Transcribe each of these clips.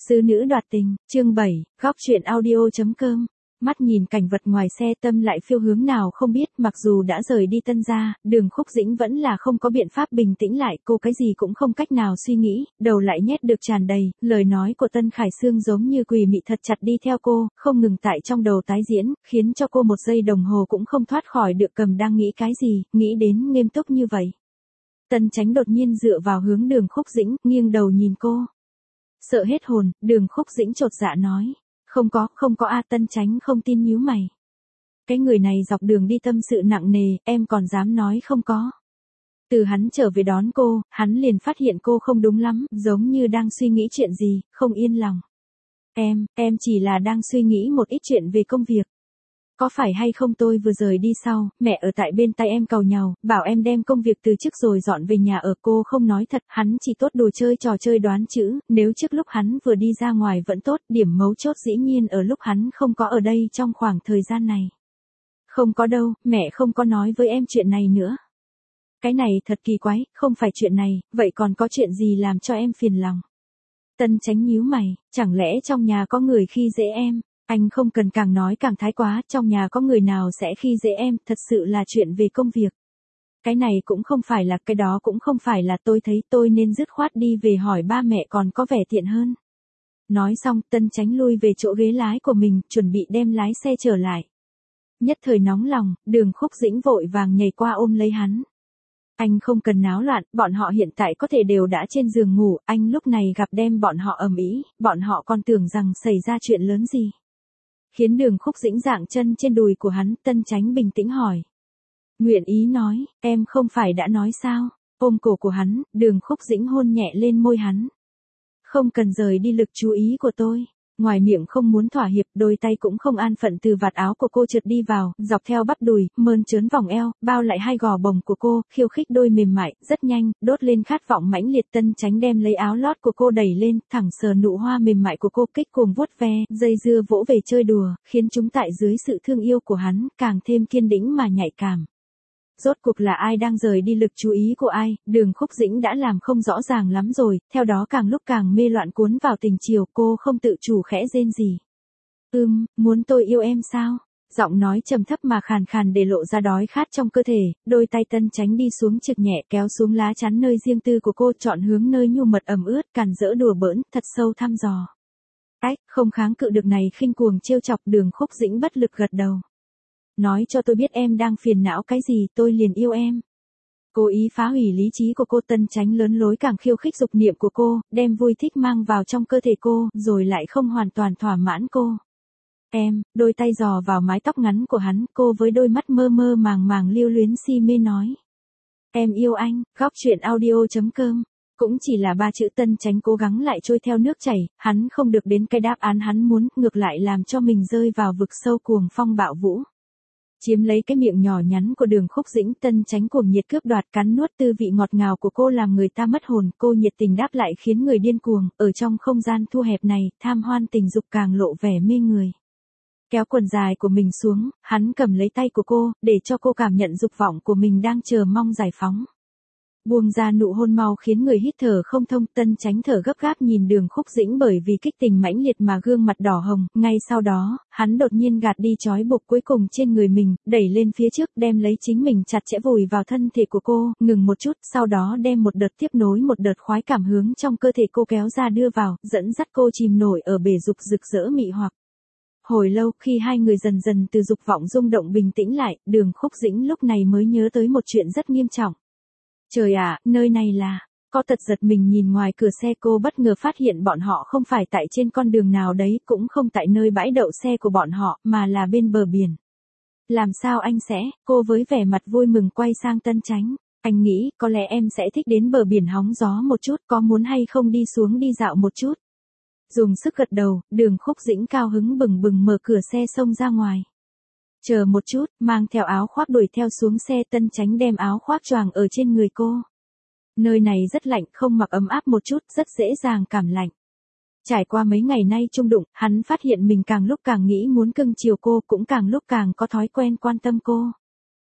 Sư nữ đoạt tình, chương 7, góc truyện audio.com. Mắt nhìn cảnh vật ngoài xe, tâm lại phiêu hướng nào không biết. Mặc dù đã rời đi Tân gia, Đường Khúc Dĩnh vẫn là không có biện pháp bình tĩnh lại. Cô cái gì cũng không cách nào suy nghĩ, đầu lại nhét được tràn đầy. Lời nói của Tân Khải Sương giống như quỷ mị thật chặt đi theo cô, không ngừng tại trong đầu tái diễn, khiến cho cô một giây đồng hồ cũng không thoát khỏi được cầm đang nghĩ cái gì, nghĩ đến nghiêm túc như vậy. Tân Chánh đột nhiên dựa vào hướng Đường Khúc Dĩnh, nghiêng đầu nhìn cô. Sợ hết hồn, Đường Khúc Dĩnh chột dạ nói. Không có a. Tân Chánh không tin nhíu mày. Cái người này dọc đường đi tâm sự nặng nề, em còn dám nói không có. Từ hắn trở về đón cô, hắn liền phát hiện cô không đúng lắm, giống như đang suy nghĩ chuyện gì, không yên lòng. Em chỉ là đang suy nghĩ một ít chuyện về công việc. Có phải hay không tôi vừa rời đi sau, mẹ ở tại bên tay em càu nhàu, bảo em đem công việc từ chức rồi dọn về nhà ở. Cô không nói thật, hắn chỉ tốt đùa chơi trò chơi đoán chữ, nếu trước lúc hắn vừa đi ra ngoài vẫn tốt, điểm mấu chốt dĩ nhiên ở lúc hắn không có ở đây trong khoảng thời gian này. Không có đâu, mẹ không có nói với em chuyện này nữa. Cái này thật kỳ quái, không phải chuyện này, vậy còn có chuyện gì làm cho em phiền lòng? Tân Chánh nhíu mày, chẳng lẽ trong nhà có người khi dễ em? Anh không cần càng nói càng thái quá, trong nhà có người nào sẽ khi dễ em, thật sự là chuyện về công việc. Cái này cũng không phải là, cái đó cũng không phải là, tôi thấy tôi nên dứt khoát đi về hỏi ba mẹ còn có vẻ tiện hơn. Nói xong, Tân Chánh lui về chỗ ghế lái của mình, chuẩn bị đem lái xe trở lại. Nhất thời nóng lòng, Đường Khúc Dĩnh vội vàng nhảy qua ôm lấy hắn. Anh không cần náo loạn, bọn họ hiện tại có thể đều đã trên giường ngủ, anh lúc này gặp đem bọn họ ầm ĩ, bọn họ còn tưởng rằng xảy ra chuyện lớn gì. Khiến Đường Khúc Dĩnh dạng chân trên đùi của hắn, Tân Chánh bình tĩnh hỏi. Nguyện ý nói, em không phải đã nói sao? Ôm cổ của hắn, Đường Khúc Dĩnh hôn nhẹ lên môi hắn. Không cần rời đi lực chú ý của tôi. Ngoài miệng không muốn thỏa hiệp, đôi tay cũng không an phận từ vạt áo của cô trượt đi vào, dọc theo bắp đùi, mơn trớn vòng eo, bao lại hai gò bồng của cô, khiêu khích đôi mềm mại, rất nhanh, đốt lên khát vọng mãnh liệt. Tân Chánh đem lấy áo lót của cô đẩy lên, thẳng sờ nụ hoa mềm mại của cô, kích cuồng vuốt ve, dây dưa vỗ về chơi đùa, khiến chúng tại dưới sự thương yêu của hắn, càng thêm kiên đĩnh mà nhạy cảm. Rốt cuộc là ai đang rời đi lực chú ý của ai, Đường Khúc Dĩnh đã làm không rõ ràng lắm rồi, theo đó càng lúc càng mê loạn cuốn vào tình chiều, cô không tự chủ khẽ rên gì. Muốn tôi yêu em sao? Giọng nói trầm thấp mà khàn khàn để lộ ra đói khát trong cơ thể, đôi tay Tân Chánh đi xuống trực nhẹ kéo xuống lá chắn nơi riêng tư của cô, chọn hướng nơi nhu mật ẩm ướt, càn rỡ đùa bỡn, thật sâu thăm dò. Không kháng cự được này khinh cuồng trêu chọc, Đường Khúc Dĩnh bất lực gật đầu. Nói cho tôi biết em đang phiền não cái gì, tôi liền yêu em. Cố ý phá hủy lý trí của cô. Tân Chánh lớn lối càng khiêu khích dục niệm của cô, đem vui thích mang vào trong cơ thể cô, rồi lại không hoàn toàn thỏa mãn cô. Đôi tay dò vào mái tóc ngắn của hắn, cô với đôi mắt mơ mơ màng màng lưu luyến si mê nói. Em yêu anh. Góc truyện audio.com. Cũng chỉ là ba chữ. Tân Chánh cố gắng lại trôi theo nước chảy, hắn không được đến cái đáp án hắn muốn, ngược lại làm cho mình rơi vào vực sâu cuồng phong bạo vũ. Chiếm lấy cái miệng nhỏ nhắn của Đường Khúc Dĩnh, Tân Chánh cuồng nhiệt cướp đoạt, cắn nuốt tư vị ngọt ngào của cô làm người ta mất hồn, cô nhiệt tình đáp lại khiến người điên cuồng, ở trong không gian thu hẹp này, tham hoan tình dục càng lộ vẻ mê người. Kéo quần dài của mình xuống, hắn cầm lấy tay của cô, để cho cô cảm nhận dục vọng của mình đang chờ mong giải phóng. Buông ra nụ hôn mau khiến người hít thở không thông. Tân Chánh thở gấp gáp nhìn Đường Khúc Dĩnh bởi vì kích tình mãnh liệt mà gương mặt đỏ hồng, ngay sau đó, hắn đột nhiên gạt đi trói buộc cuối cùng trên người mình, đẩy lên phía trước, đem lấy chính mình chặt chẽ vùi vào thân thể của cô, ngừng một chút, sau đó đem một đợt tiếp nối một đợt khoái cảm hướng trong cơ thể cô kéo ra đưa vào, dẫn dắt cô chìm nổi ở bể dục rực rỡ mị hoặc. Hồi lâu, khi hai người dần dần từ dục vọng rung động bình tĩnh lại, Đường Khúc Dĩnh lúc này mới nhớ tới một chuyện rất nghiêm trọng. Trời ạ, nơi này là... Có tật giật mình nhìn ngoài cửa xe, cô bất ngờ phát hiện bọn họ không phải tại trên con đường nào đấy, cũng không tại nơi bãi đậu xe của bọn họ, mà là bên bờ biển. Làm sao anh sẽ? Cô với vẻ mặt vui mừng quay sang Tân Chánh. Anh nghĩ, có lẽ em sẽ thích đến bờ biển hóng gió một chút, có muốn hay không đi xuống đi dạo một chút? Dùng sức gật đầu, Đường Khúc Dĩnh cao hứng bừng bừng mở cửa xe xông ra ngoài. Chờ một chút, mang theo áo khoác đuổi theo xuống xe. Tân Chánh đem áo khoác choàng ở trên người cô. Nơi này rất lạnh, không mặc ấm áp một chút, rất dễ dàng cảm lạnh. Trải qua mấy ngày nay chung đụng, hắn phát hiện mình càng lúc càng nghĩ muốn cưng chiều cô, cũng càng lúc càng có thói quen quan tâm cô.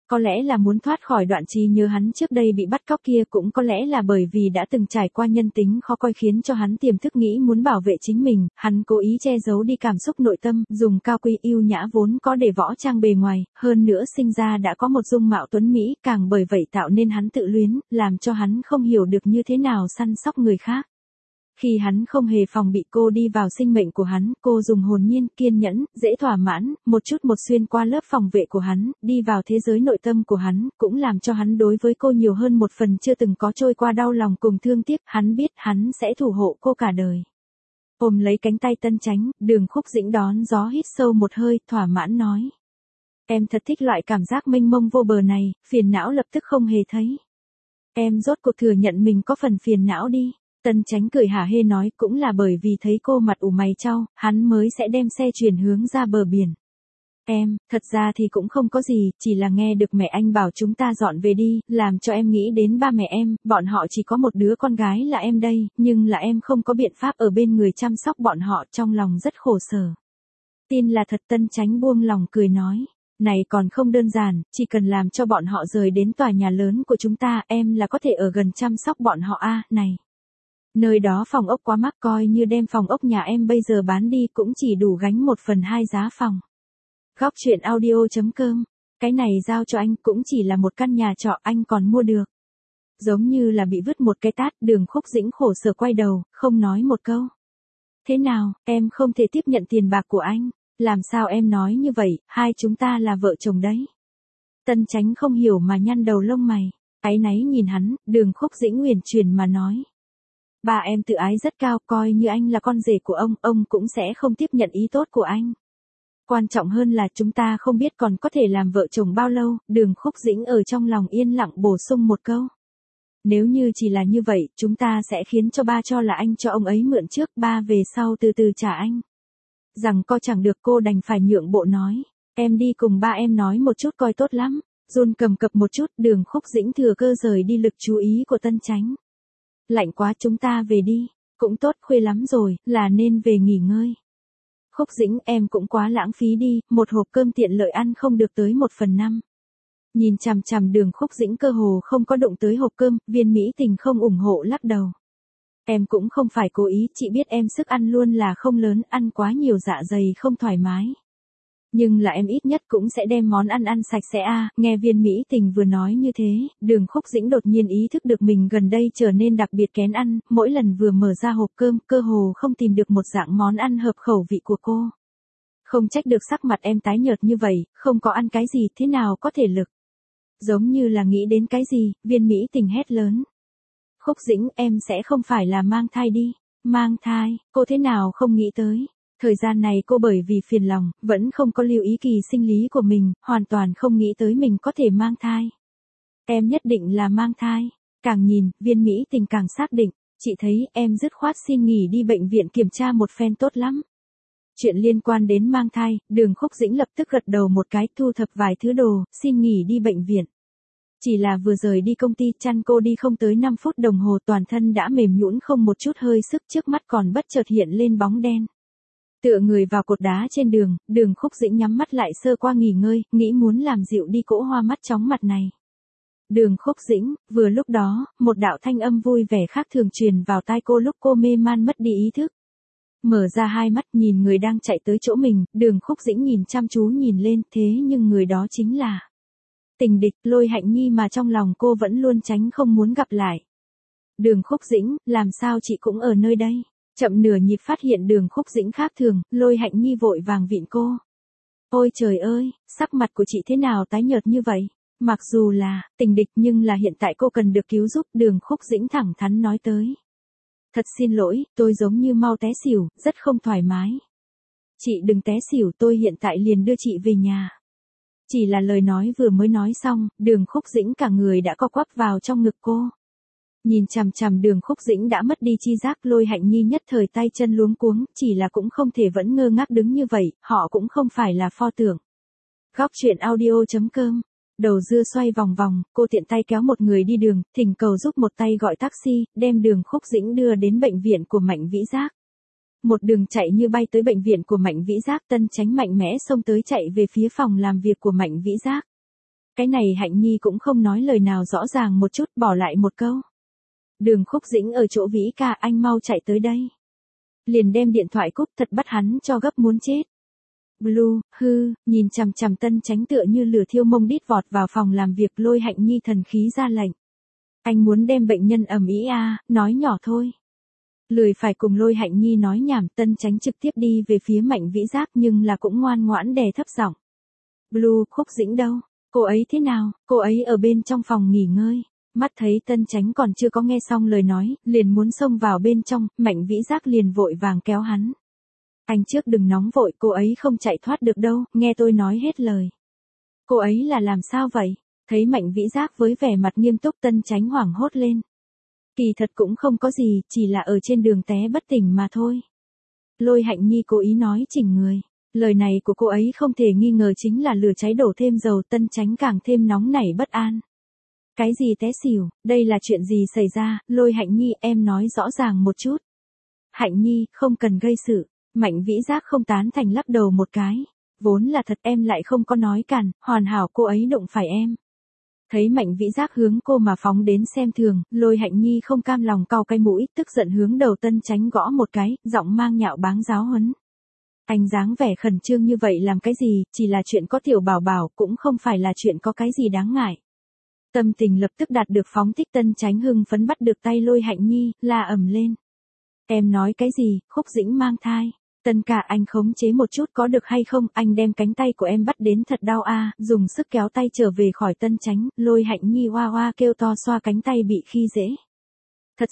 Có lẽ là muốn thoát khỏi đoạn trí nhớ hắn trước đây bị bắt cóc kia, cũng có lẽ là bởi vì đã từng trải qua nhân tính khó coi khiến cho hắn tiềm thức nghĩ muốn bảo vệ chính mình, hắn cố ý che giấu đi cảm xúc nội tâm, dùng cao quý yêu nhã vốn có để võ trang bề ngoài, hơn nữa sinh ra đã có một dung mạo tuấn mỹ, càng bởi vậy tạo nên hắn tự luyến, làm cho hắn không hiểu được như thế nào săn sóc người khác. Khi hắn không hề phòng bị cô đi vào sinh mệnh của hắn, cô dùng hồn nhiên, kiên nhẫn, dễ thỏa mãn, một chút một xuyên qua lớp phòng vệ của hắn, đi vào thế giới nội tâm của hắn, cũng làm cho hắn đối với cô nhiều hơn một phần chưa từng có trôi qua đau lòng cùng thương tiếc, hắn biết hắn sẽ thủ hộ cô cả đời. Ôm lấy cánh tay Tân Chánh, Đường Khúc Dĩnh đón gió hít sâu một hơi, thỏa mãn nói. Em thật thích loại cảm giác mênh mông vô bờ này, phiền não lập tức không hề thấy. Em rốt cuộc thừa nhận mình có phần phiền não đi. Tân Chánh cười hả hê nói, cũng là bởi vì thấy cô mặt ủ mày chau, hắn mới sẽ đem xe chuyển hướng ra bờ biển. Em, thật ra thì cũng không có gì, chỉ là nghe được mẹ anh bảo chúng ta dọn về đi, làm cho em nghĩ đến ba mẹ em, bọn họ chỉ có một đứa con gái là em đây, nhưng là em không có biện pháp ở bên người chăm sóc bọn họ, trong lòng rất khổ sở. Tin là thật. Tân Chánh buông lòng cười nói. Này còn không đơn giản, chỉ cần làm cho bọn họ rời đến tòa nhà lớn của chúng ta, em là có thể ở gần chăm sóc bọn họ này. Nơi đó phòng ốc quá mắc, coi như đem phòng ốc nhà em bây giờ bán đi cũng chỉ đủ gánh 1/2 giá phòng. Góc truyện audio.com. Cái này giao cho anh cũng chỉ là một căn nhà trọ anh còn mua được. Giống như là bị vứt một cái tát, Đường Khúc Dĩnh khổ sở quay đầu, không nói một câu. Thế nào, em không thể tiếp nhận tiền bạc của anh? Làm sao em nói như vậy, hai chúng ta là vợ chồng đấy. Tân Chánh không hiểu mà nhăn đầu lông mày. Áy náy nhìn hắn, Đường Khúc Dĩnh uyển chuyển mà nói. Ba em tự ái rất cao, coi như anh là con rể của ông cũng sẽ không tiếp nhận ý tốt của anh. Quan trọng hơn là chúng ta không biết còn có thể làm vợ chồng bao lâu, Đường Khúc Dĩnh ở trong lòng yên lặng bổ sung một câu. Nếu như chỉ là như vậy, chúng ta sẽ khiến cho ba cho là anh cho ông ấy mượn trước, ba về sau từ từ trả anh. Rằng co chẳng được, cô đành phải nhượng bộ nói. Em đi cùng ba em nói một chút coi tốt lắm. Run cầm cập một chút, Đường Khúc Dĩnh thừa cơ rời đi lực chú ý của Tân Chánh. Lạnh quá, chúng ta về đi. Cũng tốt, khuya lắm rồi, là nên về nghỉ ngơi. Khúc Dĩnh, em cũng quá lãng phí đi, một hộp cơm tiện lợi ăn không được tới 1/5. Nhìn chằm chằm Đường Khúc Dĩnh cơ hồ không có đụng tới hộp cơm, Viên Mỹ Tình không ủng hộ lắc đầu. Em cũng không phải cố ý, chị biết em sức ăn luôn là không lớn, ăn quá nhiều dạ dày không thoải mái. Nhưng là em ít nhất cũng sẽ đem món ăn sạch sẽ a. Nghe Viên Mỹ Tình vừa nói như thế, Đường Khúc Dĩnh đột nhiên ý thức được mình gần đây trở nên đặc biệt kén ăn, mỗi lần vừa mở ra hộp cơm, cơ hồ không tìm được một dạng món ăn hợp khẩu vị của cô. Không trách được sắc mặt em tái nhợt như vậy, không có ăn cái gì, thế nào có thể lực. Giống như là nghĩ đến cái gì, Viên Mỹ Tình hét lớn. Khúc Dĩnh, em sẽ không phải là mang thai đi. Mang thai, cô thế nào không nghĩ tới. Thời gian này cô bởi vì phiền lòng, vẫn không có lưu ý kỳ sinh lý của mình, hoàn toàn không nghĩ tới mình có thể mang thai. Em nhất định là mang thai. Càng nhìn, Viên Mỹ Tình càng xác định. Chị thấy em dứt khoát xin nghỉ đi bệnh viện kiểm tra một phen tốt lắm. Chuyện liên quan đến mang thai, Đường Khúc Dĩnh lập tức gật đầu một cái, thu thập vài thứ đồ, xin nghỉ đi bệnh viện. Chỉ là vừa rời đi công ty, chăn cô đi không tới 5 phút đồng hồ, toàn thân đã mềm nhũn không một chút hơi sức, trước mắt còn bất chợt hiện lên bóng đen. Tựa người vào cột đá trên đường, Đường Khúc Dĩnh nhắm mắt lại sơ qua nghỉ ngơi, nghĩ muốn làm dịu đi cỗ hoa mắt chóng mặt này. Đường Khúc Dĩnh, vừa lúc đó, một đạo thanh âm vui vẻ khác thường truyền vào tai cô lúc cô mê man mất đi ý thức. Mở ra hai mắt nhìn người đang chạy tới chỗ mình, Đường Khúc Dĩnh nhìn chăm chú nhìn lên, thế nhưng người đó chính là tình địch Lôi Hạnh Nhi mà trong lòng cô vẫn luôn tránh không muốn gặp lại. Đường Khúc Dĩnh, làm sao chị cũng ở nơi đây? Chậm nửa nhịp phát hiện Đường Khúc Dĩnh khác thường, Lôi Hạnh Nhi vội vàng vịn cô. Ôi trời ơi, sắc mặt của chị thế nào tái nhợt như vậy? Mặc dù là tình địch nhưng là hiện tại cô cần được cứu giúp, Đường Khúc Dĩnh thẳng thắn nói tới. Thật xin lỗi, tôi giống như mau té xỉu, rất không thoải mái. Chị đừng té xỉu, tôi hiện tại liền đưa chị về nhà. Chỉ là lời nói vừa mới nói xong, Đường Khúc Dĩnh cả người đã co quắp vào trong ngực cô. Nhìn chằm chằm Đường Khúc Dĩnh đã mất đi chi giác, Lôi Hạnh Nhi nhất thời tay chân luống cuống, chỉ là cũng không thể vẫn ngơ ngác đứng như vậy, họ cũng không phải là pho tượng. Góc truyện audio.com. Đầu dưa xoay vòng vòng, cô tiện tay kéo một người đi đường, thỉnh cầu giúp một tay gọi taxi, đem Đường Khúc Dĩnh đưa đến bệnh viện của Mạnh Vĩ Giác. Một đường chạy như bay tới bệnh viện của Mạnh Vĩ Giác, Tân Chánh mạnh mẽ xông tới chạy về phía phòng làm việc của Mạnh Vĩ Giác. Cái này Hạnh Nhi cũng không nói lời nào rõ ràng một chút, bỏ lại một câu. Đường Khúc Dĩnh ở chỗ Vĩ ca, anh mau chạy tới đây. Liền đem điện thoại cúp, thật bắt hắn cho gấp muốn chết. Blue, nhìn chằm chằm Tân Chánh tựa như lửa thiêu mông đít vọt vào phòng làm việc, Lôi Hạnh Nhi thần khí ra lệnh. Anh muốn đem bệnh nhân ầm ĩ à, nói nhỏ thôi. Lười phải cùng Lôi Hạnh Nhi nói nhảm, Tân Chánh trực tiếp đi về phía Mạnh Vĩ Giác nhưng là cũng ngoan ngoãn đè thấp giọng. Blue, Khúc Dĩnh đâu? Cô ấy thế nào? Cô ấy ở bên trong phòng nghỉ ngơi. Mắt thấy Tân Chánh còn chưa có nghe xong lời nói, liền muốn xông vào bên trong, Mạnh Vĩ Giác liền vội vàng kéo hắn. Anh trước đừng nóng vội, cô ấy không chạy thoát được đâu, nghe tôi nói hết lời. Cô ấy là làm sao vậy? Thấy Mạnh Vĩ Giác với vẻ mặt nghiêm túc, Tân Chánh hoảng hốt lên. Kỳ thật cũng không có gì, chỉ là ở trên đường té bất tỉnh mà thôi. Lôi Hạnh Nhi cố ý nói chỉnh người. Lời này của cô ấy không thể nghi ngờ chính là lửa cháy đổ thêm dầu, Tân Chánh càng thêm nóng nảy bất an. Cái gì té xỉu, đây là chuyện gì xảy ra? Lôi Hạnh Nhi, em nói rõ ràng một chút. Hạnh Nhi, không cần gây sự. Mạnh Vĩ Giác không tán thành lắc đầu một cái. Vốn là thật, em lại không có nói cản, hoàn hảo cô ấy đụng phải em. Thấy Mạnh Vĩ Giác hướng cô mà phóng đến xem thường, Lôi Hạnh Nhi không cam lòng cau cái mũi, tức giận hướng đầu Tân Chánh gõ một cái, giọng mang nhạo báng giáo huấn. Anh dáng vẻ khẩn trương như vậy làm cái gì, chỉ là chuyện có tiểu bảo bảo, cũng không phải là chuyện có cái gì đáng ngại. Tâm tình lập tức đạt được phóng thích, Tân Chánh hưng phấn bắt được tay Lôi Hạnh Nhi, la ầm lên. Em nói cái gì, Khúc Dĩnh mang thai. Tân ca, anh khống chế một chút có được hay không, anh đem cánh tay của em bắt đến thật đau a, dùng sức kéo tay trở về khỏi Tân Chánh, Lôi Hạnh Nhi oa oa kêu to xoa cánh tay bị khi dễ. Thật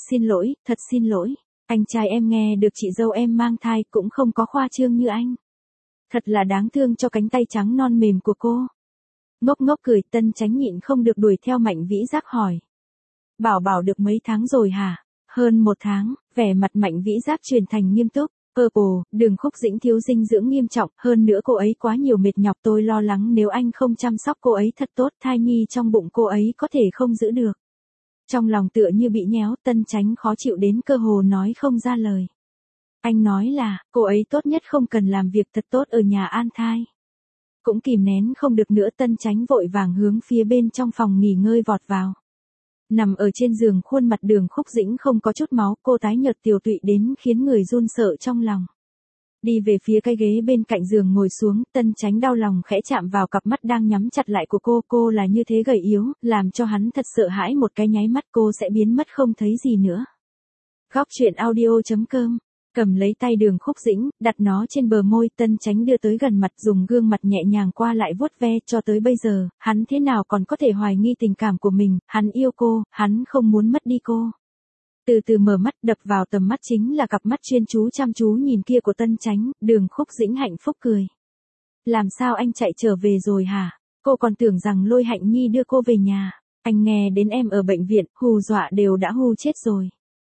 xin lỗi, anh trai em nghe được chị dâu em mang thai cũng không có khoa trương như anh. Thật là đáng thương cho cánh tay trắng non mềm của cô. Ngốc ngốc cười, Tân Chánh nhịn không được đuổi theo Mạnh Vĩ Giác hỏi. Bảo bảo được mấy tháng rồi hả? Hơn 1 tháng, vẻ mặt Mạnh Vĩ Giác chuyển thành nghiêm túc. Đường Khúc Dĩnh thiếu dinh dưỡng nghiêm trọng, hơn nữa cô ấy quá nhiều mệt nhọc, tôi lo lắng nếu anh không chăm sóc cô ấy thật tốt, thai nhi trong bụng cô ấy có thể không giữ được. Trong lòng tựa như bị nhéo, Tân Chánh khó chịu đến cơ hồ nói không ra lời. Anh nói là, cô ấy tốt nhất không cần làm việc thật tốt ở nhà an thai. Cũng kìm nén không được nữa, Tân Chánh vội vàng hướng phía bên trong phòng nghỉ ngơi vọt vào. Nằm ở trên giường, khuôn mặt Đường Khúc Dĩnh không có chút máu, cô tái nhợt tiều tụy đến khiến người run sợ trong lòng. Đi về phía cái ghế bên cạnh giường ngồi xuống, Tân Chánh đau lòng khẽ chạm vào cặp mắt đang nhắm chặt lại của cô là như thế gầy yếu, làm cho hắn thật sợ hãi, một cái nháy mắt cô sẽ biến mất không thấy gì nữa. Góc truyện audio.com. Cầm lấy tay Đường Khúc Dĩnh, đặt nó trên bờ môi, Tân Chánh đưa tới gần mặt, dùng gương mặt nhẹ nhàng qua lại vuốt ve, cho tới bây giờ, hắn thế nào còn có thể hoài nghi tình cảm của mình, hắn yêu cô, hắn không muốn mất đi cô. Từ từ mở mắt, đập vào tầm mắt chính là cặp mắt chuyên chú chăm chú nhìn kia của Tân Chánh, Đường Khúc Dĩnh hạnh phúc cười. Làm sao anh chạy trở về rồi hả? Cô còn tưởng rằng Lôi Hạnh Nhi đưa cô về nhà. Anh nghe đến em ở bệnh viện, hù dọa đều đã hù chết rồi.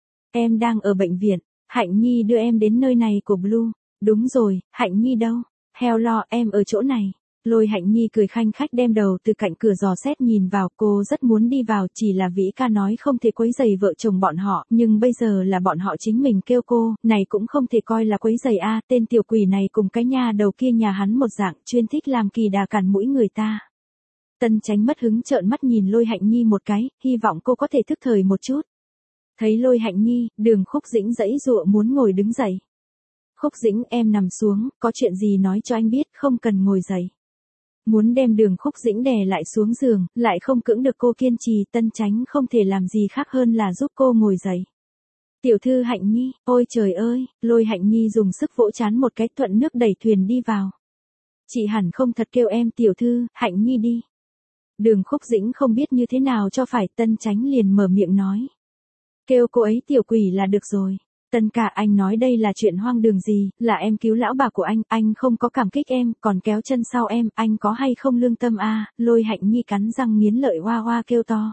Em đang ở bệnh viện. Hạnh Nhi đưa em đến nơi này của Blue. Đúng rồi, Hạnh Nhi đâu? Hello, em ở chỗ này. Lôi Hạnh Nhi cười khanh khách đem đầu từ cạnh cửa dò xét nhìn vào, cô rất muốn đi vào, chỉ là Vĩ ca nói không thể quấy rầy vợ chồng bọn họ, nhưng bây giờ là bọn họ chính mình kêu cô, này cũng không thể coi là quấy rầy a, tên tiểu quỷ này cùng cái nha đầu kia nhà hắn một dạng, chuyên thích làm kỳ đà cản mũi người ta. Tân Chánh mất hứng trợn mắt nhìn Lôi Hạnh Nhi một cái, hy vọng cô có thể thức thời một chút. Thấy Lôi Hạnh Nhi, Đường Khúc Dĩnh giãy giụa muốn ngồi đứng dậy. Khúc Dĩnh, em nằm xuống, có chuyện gì nói cho anh biết, không cần ngồi dậy. Muốn đem Đường Khúc Dĩnh đè lại xuống giường, lại không cưỡng được cô kiên trì, Tân Chánh không thể làm gì khác hơn là giúp cô ngồi dậy. Tiểu thư Hạnh Nhi, ôi trời ơi, Lôi Hạnh Nhi dùng sức vỗ trán một cái, thuận nước đẩy thuyền đi vào. Chị hẳn không thật kêu em tiểu thư, Hạnh Nhi đi. Đường Khúc Dĩnh không biết như thế nào cho phải, Tân Chánh liền mở miệng nói. Kêu cô ấy tiểu quỷ là được rồi. Tân ca, anh nói đây là chuyện hoang đường gì, là em cứu lão bà của anh không có cảm kích em, còn kéo chân sau em, anh có hay không lương tâm a? Lôi Hạnh Nhi cắn răng nghiến lợi hoa hoa kêu to.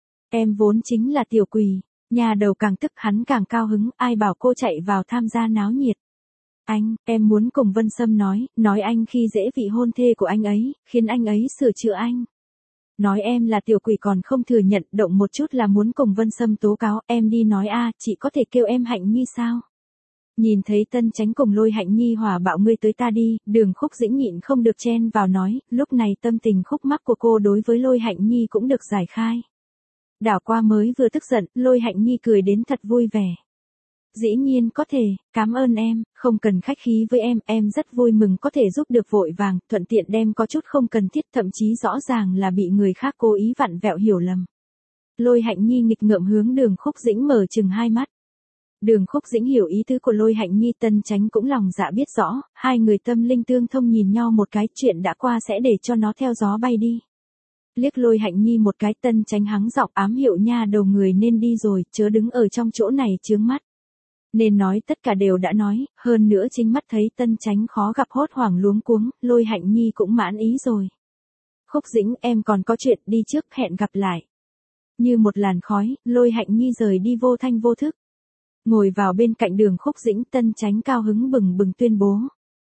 Em vốn chính là tiểu quỷ. Nhà đầu càng tức hắn càng cao hứng, ai bảo cô chạy vào tham gia náo nhiệt. Em muốn cùng Vân Sâm nói anh khi dễ vị hôn thê của anh ấy, khiến anh ấy sửa chữa anh. Nói em là tiểu quỷ còn không thừa nhận, động một chút là muốn cùng Vân Sâm tố cáo, em đi nói a, chị có thể kêu em Hạnh Nhi sao? Nhìn thấy Tân Chánh cùng Lôi Hạnh Nhi hòa bạo ngươi tới ta đi, Đường Khúc Dĩnh nhịn không được chen vào nói, lúc này tâm tình khúc mắc của cô đối với Lôi Hạnh Nhi cũng được giải khai. Đảo qua mới vừa tức giận, Lôi Hạnh Nhi cười đến thật vui vẻ. Dĩ nhiên có thể, cảm ơn em, không cần khách khí với em rất vui mừng có thể giúp được vội vàng, thuận tiện đem có chút không cần thiết, thậm chí rõ ràng là bị người khác cố ý vặn vẹo hiểu lầm. Lôi Hạnh Nhi nghịch ngợm hướng Đường Khúc Dĩnh mở chừng hai mắt. Đường Khúc Dĩnh hiểu ý tứ của Lôi Hạnh Nhi, Tân Chánh cũng lòng dạ biết rõ, hai người tâm linh tương thông nhìn nhau một cái, chuyện đã qua sẽ để cho nó theo gió bay đi. Liếc Lôi Hạnh Nhi một cái, Tân Chánh hắng giọng ám hiệu nha đầu người nên đi rồi, chớ đứng ở trong chỗ này chướng mắt. Nên nói tất cả đều đã nói, hơn nữa chính mắt thấy Tân Chánh khó gặp hốt hoảng luống cuống, Lôi Hạnh Nhi cũng mãn ý rồi. Khúc Dĩnh em còn có chuyện đi trước, hẹn gặp lại. Như một làn khói, Lôi Hạnh Nhi rời đi vô thanh vô thức. Ngồi vào bên cạnh Đường Khúc Dĩnh, Tân Chánh cao hứng bừng bừng tuyên bố.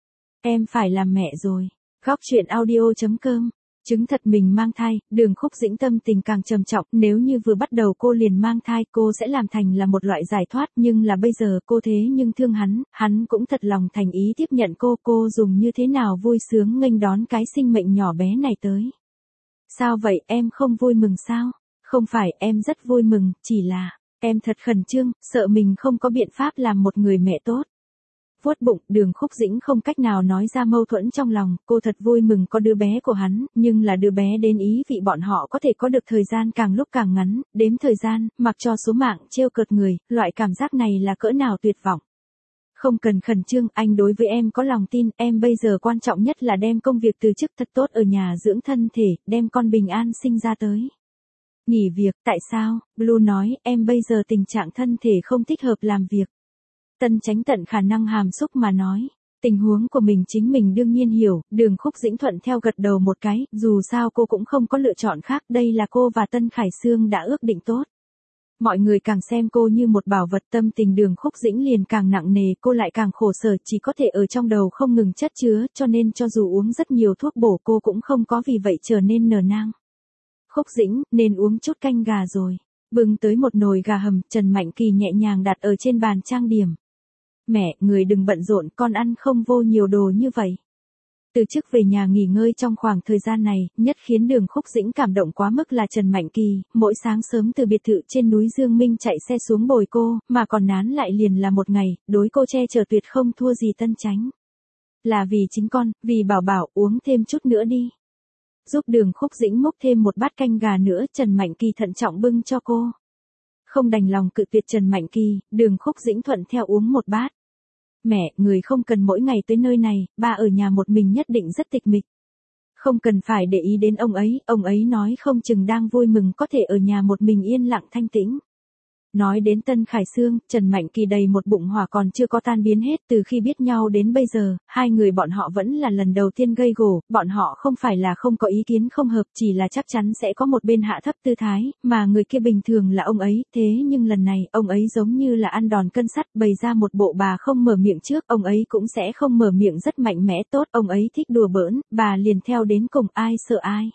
Em phải làm mẹ rồi. Góc truyện audio.com. Chứng thật mình mang thai, Đường Khúc Dĩnh tâm tình càng trầm trọng, nếu như vừa bắt đầu cô liền mang thai cô sẽ làm thành là một loại giải thoát, nhưng là bây giờ cô thế nhưng thương hắn cũng thật lòng thành ý tiếp nhận cô dùng như thế nào vui sướng nghênh đón cái sinh mệnh nhỏ bé này tới. Sao vậy, em không vui mừng sao? Không phải, em rất vui mừng, chỉ là, em thật khẩn trương, sợ mình không có biện pháp làm một người mẹ tốt. Vuốt bụng, Đường Khúc Dĩnh không cách nào nói ra mâu thuẫn trong lòng, cô thật vui mừng có đứa bé của hắn, nhưng là đứa bé đến ý vị bọn họ có thể có được thời gian càng lúc càng ngắn, đếm thời gian, mặc cho số mạng trêu cợt người, loại cảm giác này là cỡ nào tuyệt vọng. Không cần khẩn trương, anh đối với em có lòng tin, em bây giờ quan trọng nhất là đem công việc từ chức thật tốt ở nhà dưỡng thân thể, đem con bình an sinh ra tới. Nghỉ việc, tại sao? Blue nói, em bây giờ tình trạng thân thể không thích hợp làm việc. Tân Chánh tận khả năng hàm xúc mà nói. Tình huống của mình chính mình đương nhiên hiểu, Đường Khúc Dĩnh thuận theo gật đầu một cái, dù sao cô cũng không có lựa chọn khác, đây là cô và Tân Khải Sương đã ước định tốt. Mọi người càng xem cô như một bảo vật, tâm tình Đường Khúc Dĩnh liền càng nặng nề, cô lại càng khổ sở, chỉ có thể ở trong đầu không ngừng chất chứa, cho nên cho dù uống rất nhiều thuốc bổ cô cũng không có vì vậy trở nên nở nang. Khúc Dĩnh, nên uống chút canh gà rồi. Bưng tới một nồi gà hầm, Trần Mạnh Kỳ nhẹ nhàng đặt ở trên bàn trang điểm. Mẹ, người đừng bận rộn, con ăn không vô nhiều đồ như vậy. Từ chức về nhà nghỉ ngơi trong khoảng thời gian này, nhất khiến Đường Khúc Dĩnh cảm động quá mức là Trần Mạnh Kỳ, mỗi sáng sớm từ biệt thự trên núi Dương Minh chạy xe xuống bồi cô, mà còn nán lại liền là một ngày, đối cô che chở tuyệt không thua gì Tân Chánh. Là vì chính con, vì bảo bảo, uống thêm chút nữa đi. Giúp Đường Khúc Dĩnh múc thêm một bát canh gà nữa, Trần Mạnh Kỳ thận trọng bưng cho cô. Không đành lòng cự tuyệt Trần Mạnh Kỳ, Đường Khúc Dĩnh thuận theo uống một bát. Mẹ, người không cần mỗi ngày tới nơi này, ba ở nhà một mình nhất định rất tịch mịch. Không cần phải để ý đến ông ấy nói không chừng đang vui mừng có thể ở nhà một mình yên lặng thanh tĩnh. Nói đến Tân Khải Sương, Trần Mạnh Kỳ đầy một bụng hỏa còn chưa có tan biến hết, từ khi biết nhau đến bây giờ, hai người bọn họ vẫn là lần đầu tiên gây gổ, bọn họ không phải là không có ý kiến không hợp, chỉ là chắc chắn sẽ có một bên hạ thấp tư thái, mà người kia bình thường là ông ấy, thế nhưng lần này, ông ấy giống như là ăn đòn cân sắt, bày ra một bộ bà không mở miệng trước, ông ấy cũng sẽ không mở miệng rất mạnh mẽ tốt, ông ấy thích đùa bỡn, bà liền theo đến cùng ai sợ ai.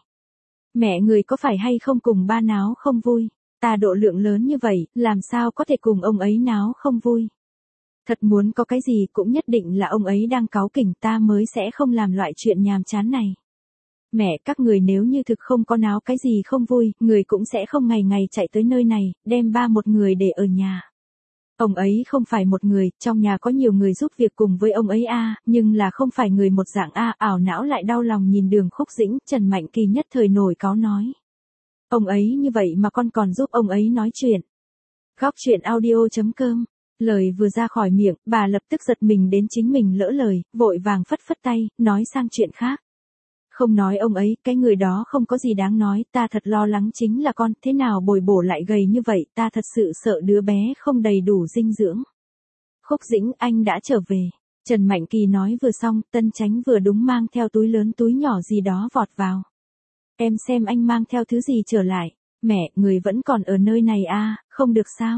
Mẹ người có phải hay không cùng ba náo không vui? Ta độ lượng lớn như vậy, làm sao có thể cùng ông ấy náo không vui. Thật muốn có cái gì cũng nhất định là ông ấy đang cáu kỉnh, ta mới sẽ không làm loại chuyện nhàm chán này. Mẹ, các người nếu như thực không có náo cái gì không vui, người cũng sẽ không ngày ngày chạy tới nơi này, đem ba một người để ở nhà. Ông ấy không phải một người, trong nhà có nhiều người giúp việc cùng với ông ấy nhưng là không phải người một dạng ảo não lại đau lòng nhìn Đường Khúc Dĩnh, Trần Mạnh Kỳ nhất thời nổi cáu nói. Ông ấy như vậy mà con còn giúp ông ấy nói chuyện. Góc truyện audio.com. Lời vừa ra khỏi miệng, bà lập tức giật mình đến chính mình lỡ lời, vội vàng phất phất tay, nói sang chuyện khác. Không nói ông ấy, cái người đó không có gì đáng nói, ta thật lo lắng chính là con, thế nào bồi bổ lại gầy như vậy, ta thật sự sợ đứa bé không đầy đủ dinh dưỡng. Khúc Dĩnh, anh đã trở về. Trần Mạnh Kỳ nói vừa xong, Tân Chánh vừa đúng mang theo túi lớn túi nhỏ gì đó vọt vào. Em xem anh mang theo thứ gì trở lại. Mẹ, người vẫn còn ở nơi này không được sao?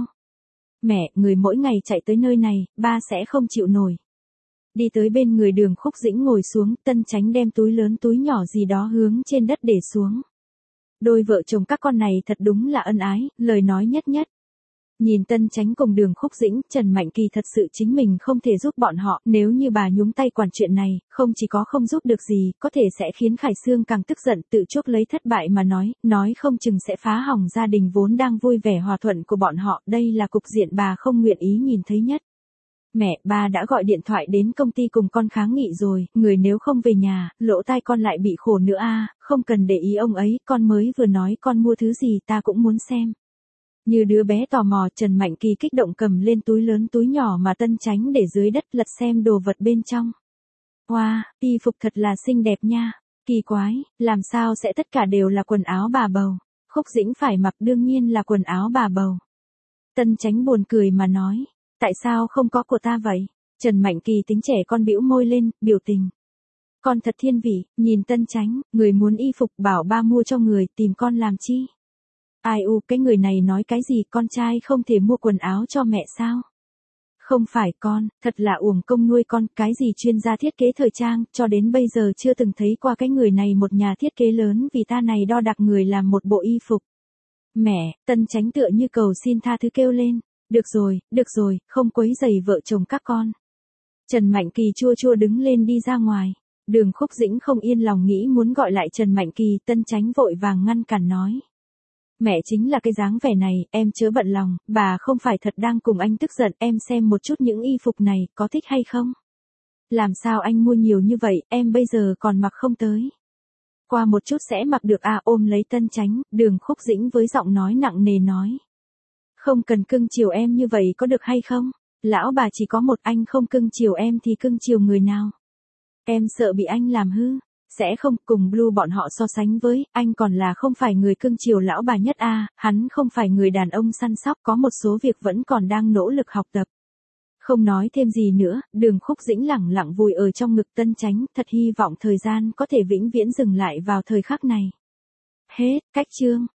Mẹ, người mỗi ngày chạy tới nơi này, ba sẽ không chịu nổi. Đi tới bên người Đường Khúc Dĩnh ngồi xuống, Tân Chánh đem túi lớn túi nhỏ gì đó hướng trên đất để xuống. Đôi vợ chồng các con này thật đúng là ân ái, lời nói nhất nhất. Nhìn Tân Chánh cùng Đường Khúc Dĩnh, Trần Mạnh Kỳ thật sự chính mình không thể giúp bọn họ, nếu như bà nhúng tay quản chuyện này, không chỉ có không giúp được gì, có thể sẽ khiến Khải Sương càng tức giận tự chuốc lấy thất bại mà nói không chừng sẽ phá hỏng gia đình vốn đang vui vẻ hòa thuận của bọn họ, đây là cục diện bà không nguyện ý nhìn thấy nhất. Mẹ, ba đã gọi điện thoại đến công ty cùng con kháng nghị rồi, người nếu không về nhà, lỗ tai con lại bị khổ nữa a, không cần để ý ông ấy, con mới vừa nói con mua thứ gì ta cũng muốn xem. Như đứa bé tò mò, Trần Mạnh Kỳ kích động cầm lên túi lớn túi nhỏ mà Tân Chánh để dưới đất lật xem đồ vật bên trong. Wow, y phục thật là xinh đẹp nha. Kỳ quái, làm sao sẽ tất cả đều là quần áo bà bầu. Khúc Dĩnh phải mặc đương nhiên là quần áo bà bầu. Tân Chánh buồn cười mà nói. Tại sao không có của ta vậy? Trần Mạnh Kỳ tính trẻ con bĩu môi lên, biểu tình. Con thật thiên vị, nhìn Tân Chánh, người muốn y phục bảo ba mua cho người, tìm con làm chi? Ai u, cái người này nói cái gì, con trai không thể mua quần áo cho mẹ sao? Không phải con, thật là uổng công nuôi con, cái gì chuyên gia thiết kế thời trang, cho đến bây giờ chưa từng thấy qua cái người này một nhà thiết kế lớn vì ta này đo đạc người làm một bộ y phục. Mẹ, Tân Chánh tựa như cầu xin tha thứ kêu lên. Được rồi, không quấy rầy vợ chồng các con. Trần Mạnh Kỳ chua chua đứng lên đi ra ngoài. Đường Khúc Dĩnh không yên lòng nghĩ muốn gọi lại Trần Mạnh Kỳ, Tân Chánh vội vàng ngăn cản nói. Mẹ chính là cái dáng vẻ này, em chớ bận lòng, bà không phải thật đang cùng anh tức giận, em xem một chút những y phục này, có thích hay không? Làm sao anh mua nhiều như vậy, em bây giờ còn mặc không tới. Qua một chút sẽ mặc được à, ôm lấy Tân Chánh, Đường Khúc Dĩnh với giọng nói nặng nề nói. Không cần cưng chiều em như vậy có được hay không? Lão bà chỉ có một, anh không cưng chiều em thì cưng chiều người nào? Em sợ bị anh làm hư. Sẽ không, cùng Blue bọn họ so sánh với, anh còn là không phải người cưng chiều lão bà nhất à, hắn không phải người đàn ông săn sóc, có một số việc vẫn còn đang nỗ lực học tập. Không nói thêm gì nữa, Đường Khúc Dĩnh lẳng lặng vùi ở trong ngực Tân Chánh, thật hy vọng thời gian có thể vĩnh viễn dừng lại vào thời khắc này. Hết, cách chương.